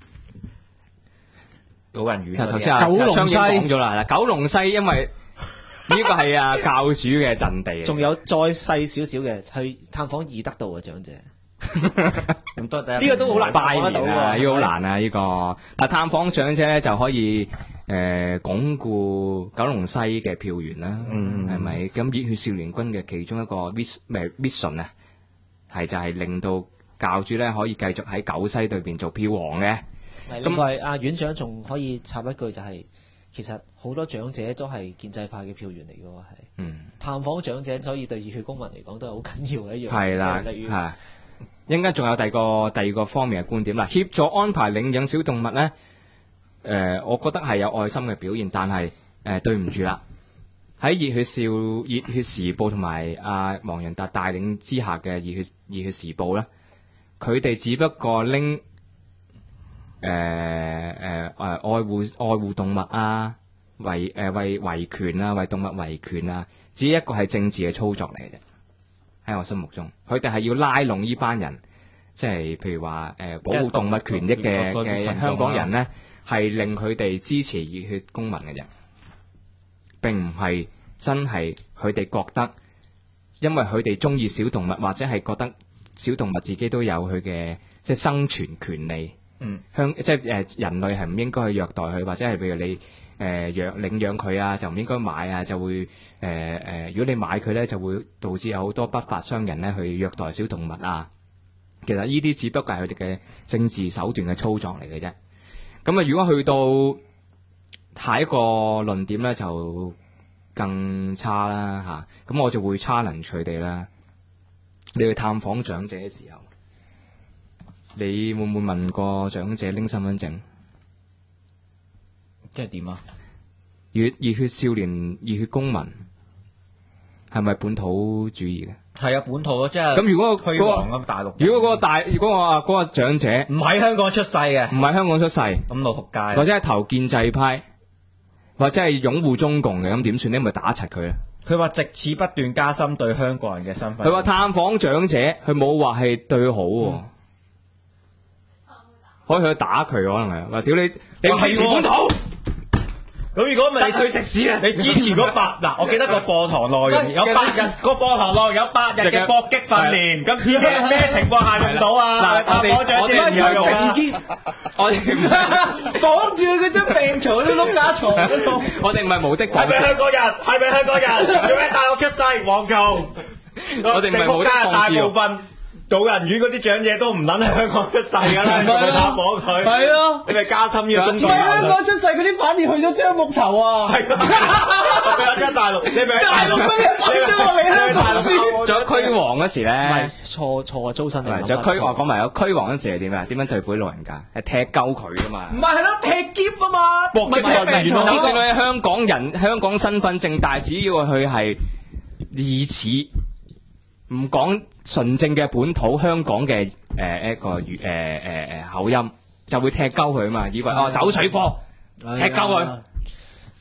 老人院頭先九龍西講咗啦，九龍西因為呢個係教主嘅陣地， 仲有再細少少嘅去探訪義德道嘅長者。 咁多呢個都好難拜年啊，呢個好難。 難啊呢個。但探訪長者咧就可以鞏固九龍西嘅票源啦，係咪？咁熱血少年軍嘅其中一個 mission 啊，係就係令到教主咧可以繼續喺九西對邊做票王嘅。 咁係阿院長仲可以插一句就係、其實好多長者都係建制派嘅票源嚟嘅喎，係。探訪長者，所以對熱血公民嚟講都係好緊要嘅一樣。 係啦， 例如係。應該仲有第二個方面嘅觀點啦，協助安排領養小動物咧，我覺得係有愛心嘅表現，但係對唔住啦，喺熱血時報同埋阿黃仁達帶領之下嘅熱血時報咧，佢哋只不過拎愛護動物啊，為維權啊，為動物維權啊，只一個係政治嘅操作嚟嘅啫。喺我心目中，佢哋係要拉攏呢班人，即係譬如話保護動物權益嘅香港人呢，係令佢哋支持熱血公民嘅啫，並唔係真係佢哋覺得，因為佢哋中意小動物，或者係覺得小動物自己都有佢嘅即係生存權利。即係人類係唔應該去虐待佢，或者係譬如你領養佢啊，就唔應該買啊，就會如果你買佢咧，就會導致有好多不法商人咧去虐待小動物啊。其實呢啲只不過係佢哋嘅政治手段嘅操作嚟嘅啫。咁啊，如果去到下一個論點咧，就更差啦嚇。咁我就會 challenge 佢哋啦。你去探訪長者嘅時候，你會唔會問過長者拎身份證？ 即係點啊？ 熱血少年、熱血公民係咪本土主義嘅？ 係啊，本土啊，即係咁。如果驅王咁大陸， 如果我話嗰個長者唔喺香港出世嘅， 唔係香港出世， 咁老仆街， 或者係投建制派，或者係擁護中共嘅，咁點算？你咪打柒佢啊！ 佢話藉此不斷加深對香港人嘅身份。 佢話探訪長者，佢冇話係對佢好喎。可以去打佢，可能係話屌你支持本土。 咁如果唔係你去食屎啊！ 你支持嗰嗱，我記得個課堂內容有8日，個課堂內容有8日嘅搏擊訓練，咁咩情況下用到啊？ 嗱，我哋有用啊！ 我哋綁住佢張病床都碌架床嗰度。 我哋唔係無的放係咪香港人？係咪香港人？做咩大陸出世？黃球， 我哋唔係無的放大部分老人院嗰啲長者都唔撚喺香港出世㗎啦，你咪探訪佢。係咯，你咪加深呢個中國。 香港出世嗰啲反而去咗樟木頭啊！係喺大陸，你咪喺大陸， 你咪落嚟香港先。 仲有驅王嗰時咧， 唔係錯啊，租身嚟。 仲有驅王講埋有驅王嗰時係點啊？點樣對付啲老人家？係踢鳩佢㗎嘛？ 唔係係咯，踢篋啊嘛， 搏擊訓練咯。 就算佢係香港人、香港身份證，但係只要佢係疑似。唔講純正嘅本土香港嘅一個口音，就會踢鳩佢啊嘛，以為走水貨踢鳩佢。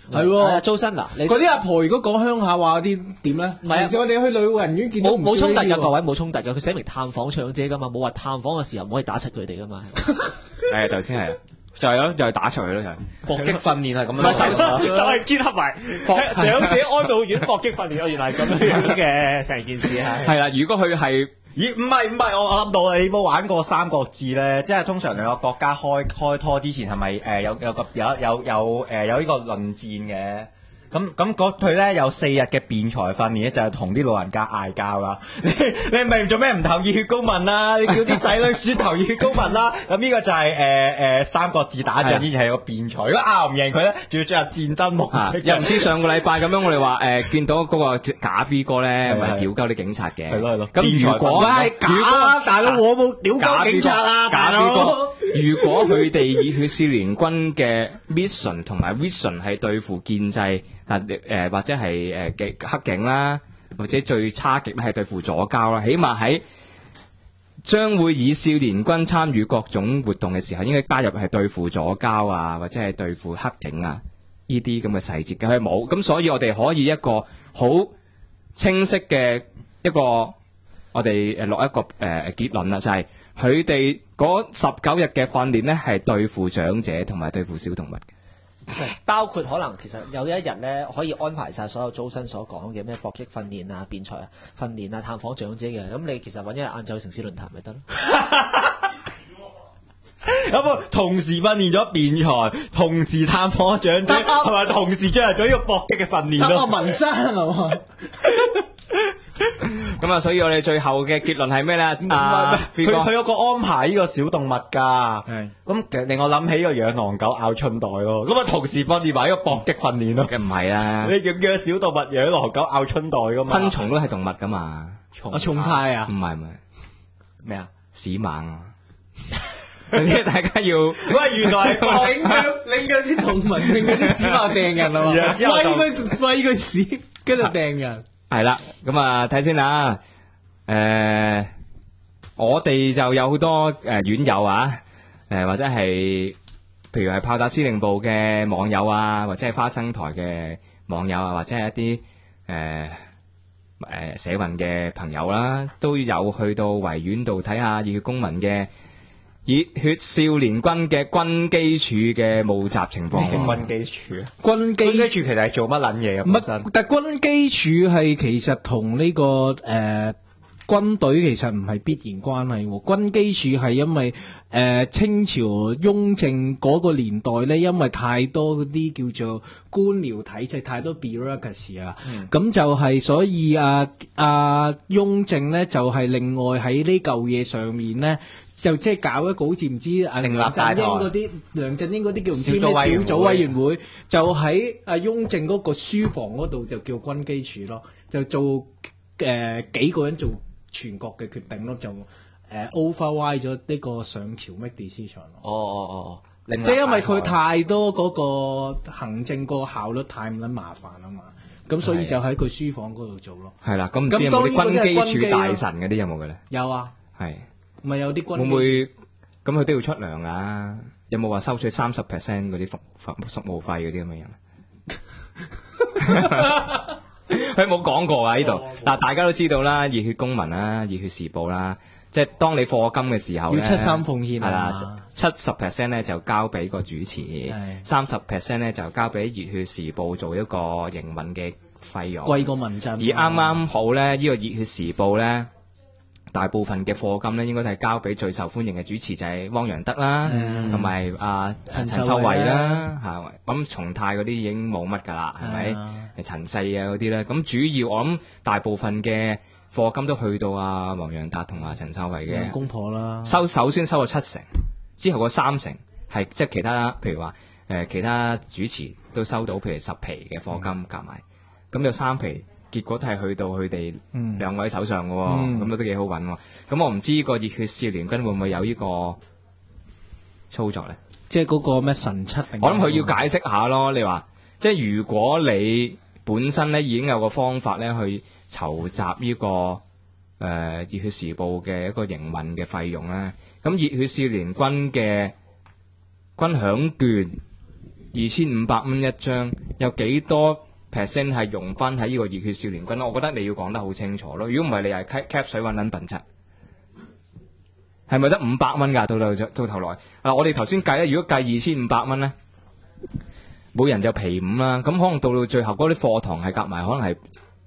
係喎租身嗱，你嗰啲阿婆如果講鄉下話嗰啲點咧？ 唔係啊平時我哋去老人院見到冇衝突㗎， 㗎各位冇衝突㗎，佢寫明探訪長者㗎嘛，冇話探訪嘅時候唔可以打柒佢哋㗎嘛。 係頭先係，就係咯，就係打出去咯，就係搏擊訓練係咁唔係， 樣。 就係結合埋長者安老院搏擊訓練，原來係咁樣嘅成件事係。 係啦。如果佢係咦？唔係，我諗到你有冇玩過三國志咧？即係通常兩個國家開拖之前係咪有呢個論戰嘅？咁佢咧有4日嘅辯才訓練咧，就係同啲老人家嗌交啦。你明做咩唔投熱血公民啦？你叫啲仔女選投熱血公民啦。咁呢個就係三國志打仗之前係個辯才，如果拗唔贏佢咧，仲要進入戰爭模式嘅。 又唔似上個禮拜咁樣，我哋話見到嗰個假 B 哥咧，咪屌鳩啲警察嘅。 係咯。 咁如果假大佬，我冇屌鳩警察啊，大假 B 佬。 哥，如果佢哋熱血少年軍嘅 mission 同埋 vision 係對付建制或者係黑警啦，或者最差極咧係對付左膠啦，起碼喺將會以少年軍參與各種活動嘅時候，應該加入係對付左膠啊，或者係對付黑警啊呢啲咁嘅細節嘅，佢冇，咁所以我哋可以一個好清晰嘅一個我哋落一個結論啦，就係佢哋嗰19日嘅訓練咧係對付長者同埋對付小動物嘅。 包括可能其實有一日咧，可以安排晒所有租身所講嘅咩搏擊訓練啊、辯才訓練啊、探訪長者嘅。咁你其實揾一日晏晝去城市論壇咪得咯。 咁啊，同時訓練咗辯才，同時探訪長者，係咪同時進行咗呢個搏擊嘅訓練咯？ 文山係嘛？ 咁啊，所以我哋最後嘅結論係咩咧？ 佢有個安排呢個小動物㗎。 係咁其實令我諗起呢個養狼狗咬春袋咯。咁啊，同時訓練埋呢個搏擊訓練咯。 嘅唔係啦， 你叫唔叫小動物養狼狗咬春袋㗎嘛？ 昆蟲都係動物㗎嘛？ 重泰啊唔？係咩啊？ 屎猛啊！所以大家要喂，原來係拎嗰啲動物，拎嗰啲屎爆掟人啊嘛！ 然之後就喂佢屎，跟住掟人。 係啦，咁啊睇先啦。我哋就有好多院友啊，或者係譬如係炮打司令部嘅網友啊，或者係花生台嘅網友啊，或者係一啲社運嘅朋友啦，都有去到維園度睇下熱血公民嘅熱血少年軍嘅軍機處嘅募集情況。 軍機處啊？ 軍機處其實係做乜撚嘢嘅本身？ 但軍機處係其實同呢個軍隊其實唔係必然關係喎。軍機處係因為清朝雍正嗰個年代咧，因為太多嗰啲叫做官僚體制，太多 bureaucracy 啊，咁就係所以雍正咧就係另外喺呢嚿嘢上面咧。就即係搞一個好似唔知梁振英嗰啲叫唔知咩小組委員會，就喺雍正嗰個書房嗰度就叫軍機處咯，就做幾個人做全國嘅決定咯，就override 咗呢個上朝 make decision 咯。即係因為佢太多嗰個行政個效率太唔撚麻煩啊嘛，咁所以就喺佢書房嗰度做咯。 係啦，咁唔知有冇啲軍機處大臣嗰啲有冇嘅咧？ 有啊，係。咪有啲軍會唔會咁佢都要出糧啊？有冇話收取30% 嗰啲服務費嗰啲咁嘅嘢？佢冇講過啊！呢度嗱，大家都知道啦，熱血公民啦，熱血時報啦，即係當你課金嘅時候要73奉獻係啦，70% 咧就交俾個主持，30% 咧就交俾熱血時報做一個營運嘅費用， 貴過民陣。 而啱啱好咧，呢個熱血時報咧。大部分嘅課金咧，應該都係交俾最受歡迎嘅主持，就係汪洋德啦，同埋陳秀慧啦嚇。咁松泰嗰啲已經冇乜㗎啦，係咪？係陳世啊嗰啲咧。咁主要我諗大部分嘅課金都去到汪洋達同陳秀慧嘅公婆啦。 首先收咗70%，之後個30%係即係其他，譬如話其他主持都收到，譬如10皮嘅課金夾埋，咁有3皮。結果都係去到佢哋兩位手上嘅喎，咁都幾好揾喎。咁我唔知個熱血少年軍會唔會有呢個操作咧？ 即係嗰個咩神七定？ 我諗佢要解釋下咯。你話即係如果你本身咧已經有個方法咧去籌集呢個熱血時報嘅一個營運嘅費用咧，咁熱血少年軍嘅軍餉券 2500蚊一張，有幾多 percent 係用翻喺呢個熱血少年軍？我覺得你要講得好清楚咯。如果唔係，你係 cap 水揾撚笨柒，係咪得500蚊㗎？到頭來我哋頭先計咧，如果計2500蚊咧，每人就皮5啦。咁可能到最後嗰啲課堂係夾埋，可能係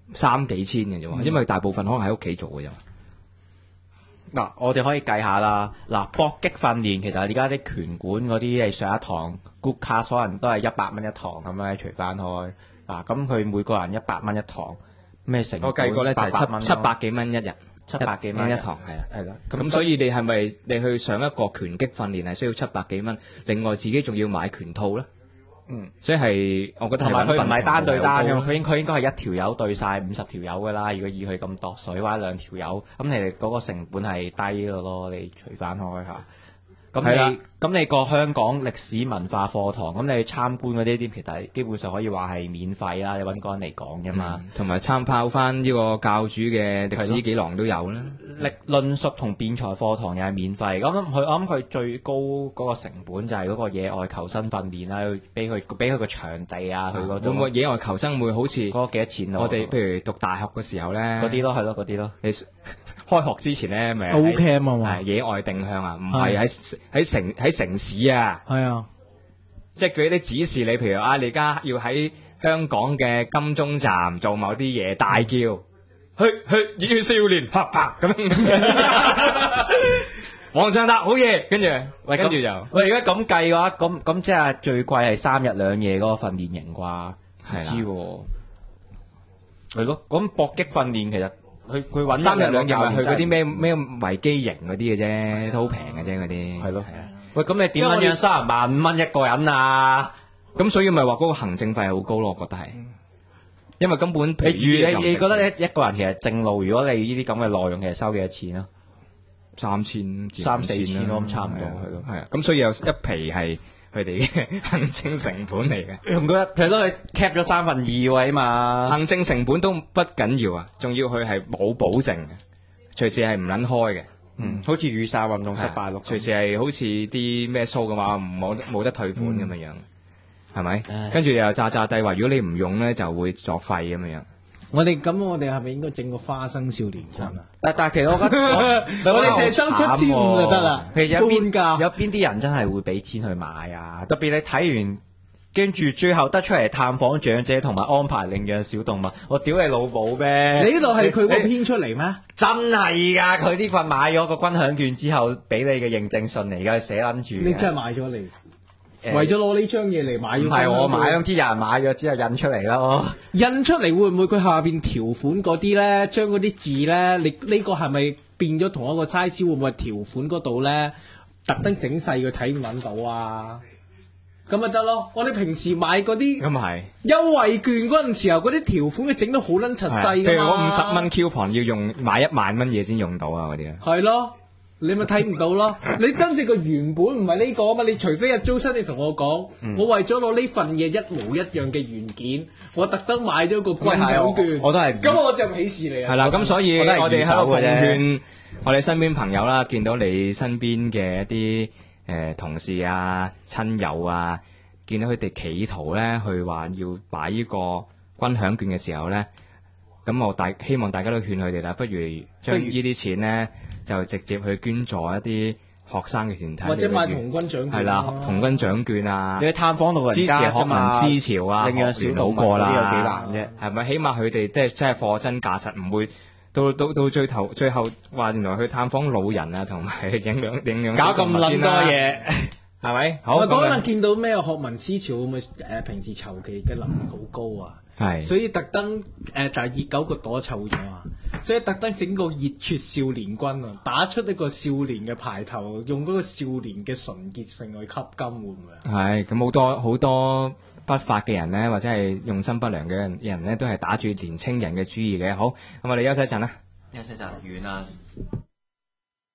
3幾千嘅啫，因為大部分可能喺屋企做嘅啫。 嗱，我哋可以計下啦。嗱，搏擊訓練其實而家啲拳館嗰啲係上一堂 good class 可能都係100蚊一堂咁樣除翻開。嗱，咁佢每個人100蚊一堂，咩成本？ 我計過咧就係700幾蚊一日 ，700幾蚊一堂係啦， 係啦。 咁所以你係咪你去上一個拳擊訓練係需要700幾蚊？另外自己仲要買拳套咧？所以係我覺得同埋佢唔係單對單嘅，佢應該係一條友對晒50條友㗎啦。如果以佢咁度水或者2條友，咁你哋嗰個成本係低㗎咯。你除翻開下。咁你個香港歷史文化課堂，咁你去參觀嗰啲其實基本上可以話係免費啦，你揾個人嚟講啫嘛。 同埋參考翻呢個教主嘅歷史幾廊都有啦。 論述同辯才課堂又係免費。咁我諗佢最高嗰個成本就係嗰個野外求生訓練啦，俾佢個場地啊，佢嗰種。 會唔會野外求生會好似嗰個幾多錢我哋譬如讀大學嘅時候咧， 嗰啲咯，係咯，嗰啲咯。 你開學之前咧，咪 O.K. 啊嘛， 野外定向啊，唔係喺城市啊， 係啊， 即係佢啲指示你，譬如你而家要喺香港嘅金鐘站做某啲嘢，大叫去熱血少年，啪啪咁，黃上達好嘢，跟住就喂，如果咁計嘅話，咁即係最貴係3日2夜嗰個訓練營啩？ 係知係咯，咁搏擊訓練其實。佢揾 3日2夜咪去嗰啲咩維基營嗰啲嘅啫，都好平嘅啫嗰啲。係咯，係啊。喂，咁你點樣樣30萬5蚊一個人啊？咁所以咪話嗰個行政費係好高咯，我覺得係。因為根本你覺得一個人其實正路，如果你呢啲咁嘅內容，其實收幾多錢啊？3000、3、4千咯，咁差唔多係咯。係啊，咁所以有一皮係佢哋嘅行政成本嚟嘅， 同佢係咯，佢 cap 咗2/3位嘛。 行政成本都不緊要啊，仲要佢係冇保證嘅，隨時係唔撚開嘅。 好似雨傘運動失敗咯， 隨時係好似啲咩 show 嘅話，冇得退款咁樣樣，係咪？跟住又炸低話，如果你唔用咧，就會作廢咁樣樣。 我哋係咪應該整個花生少年軍啊？ 但係其實我覺得我哋淨係收7500就得啦。 其實有邊啲人真係會俾錢去買啊？特別你睇完，跟住最後得出嚟探訪長者同埋安排領養小動物，我屌你老母咩？ 你呢度係佢個編出嚟咩？ 真係㗎！佢呢份買咗個軍餉券之後，俾你嘅認證信嚟㗎，寫撚住。 你真係買咗嚟？為咗攞呢張嘢嚟買， 唔係我買，總之有人買咗之後印出嚟咯。 印出嚟會唔會佢下邊條款嗰啲咧，將嗰啲字咧，你呢個係咪變咗同一個 size？會唔會條款嗰度咧特登整細佢睇唔揾到啊？咁咪得咯。我哋平時買嗰啲咁係優惠券嗰陣時候，嗰啲條款佢整得好撚柒細㗎嘛。 譬如我50蚊 coupon 要用買1萬蚊嘢先用到啊嗰啲啊。 係咯。你咪睇唔到咯！你真正個原本唔係呢個啊嘛，你除非阿租生你同我講，我為咗攞呢份嘢一模一樣嘅原件，我特登買咗個軍餉券， 我都係咁我就鄙視你啊！ 係啦，咁所以我哋喺度奉勸勸我哋身邊朋友啦，見到你身邊嘅一啲同事啊、親友啊，見到佢哋企圖咧去話要買呢個軍餉券嘅時候咧，咁我希望大家都勸佢哋啦，不如將呢啲錢咧。就直接去捐助一啲學生嘅團體， 或者買童軍獎券， 係啦，童軍獎券啊， 你去探訪老人支持學民思潮啊， 領養小動物嗰啲有幾難啫？ 係咪？起碼佢哋即係貨真價實，唔會到最後話原來去探訪老人啊，同埋領養搞咁撚多嘢， 係咪？ 好，我嗰陣見到咩學民思潮咁啊？平時籌期嘅能力好高啊！ 係， 所以特登但係熱狗個朵臭咗啊！所以特登整個熱血少年軍啊，打出一個少年嘅牌頭，用嗰個少年嘅純潔性去吸金，會唔會啊？係，咁好多不法嘅人咧，或者係用心不良嘅人咧，都係打住年青人嘅主意嘅。好，咁我哋休息一陣啦， 休息一陣完啦。